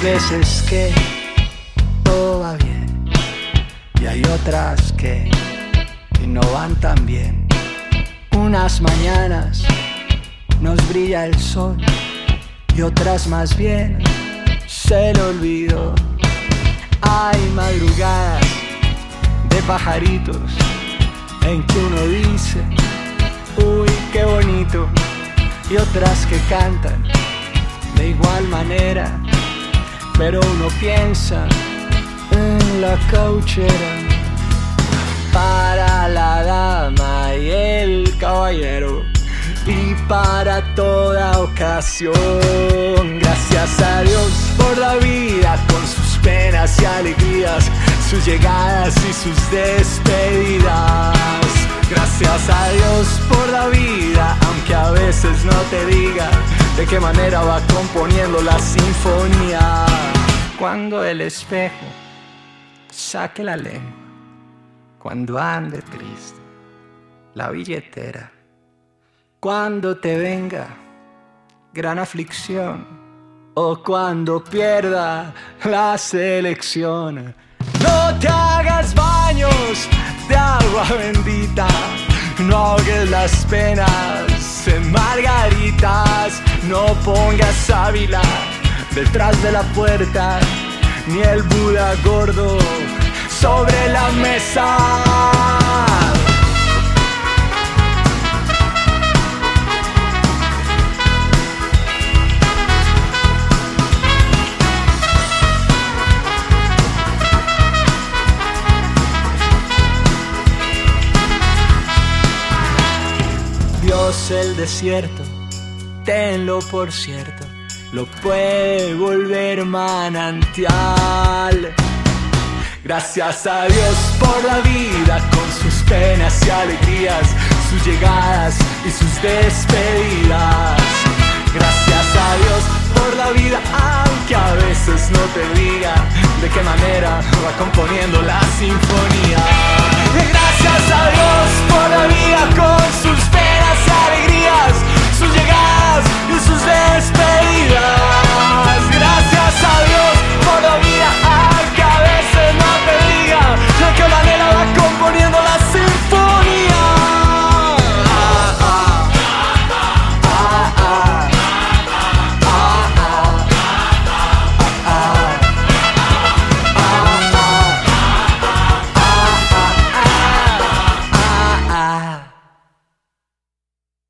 veces que todo va bien y hay otras que no van tan bien. Unas mañanas nos brilla el sol y otras más bien se le olvidó. Hay madrugadas de pajaritos en que uno dice, uy, qué bonito, y otras que cantan de igual manera, pero uno piensa en la cauchera. Para la dama y el caballero y para toda ocasión, gracias a Dios por la vida con sus penas y alegrías, sus llegadas y sus despedidas. Gracias a Dios por la vida, aunque a veces no te diga de qué manera va componiendo la sinfonía. Cuando el espejo saque la lengua, cuando ande triste la billetera, cuando te venga gran aflicción o cuando pierda la selección, no te hagas baños de agua bendita, no ahogues las penas en margaritas, no pongas Ávila detrás de la puerta, ni el Buda gordo sobre la mesa. Dios el desierto, tenlo por cierto, lo puede volver manantial. Gracias a Dios por la vida con sus penas y alegrías, sus llegadas y sus despedidas. Gracias a Dios por la vida, aunque a veces no te diga de qué manera va componiendo la sinfonía. Gracias a Dios por la vida con sus penas y alegrías,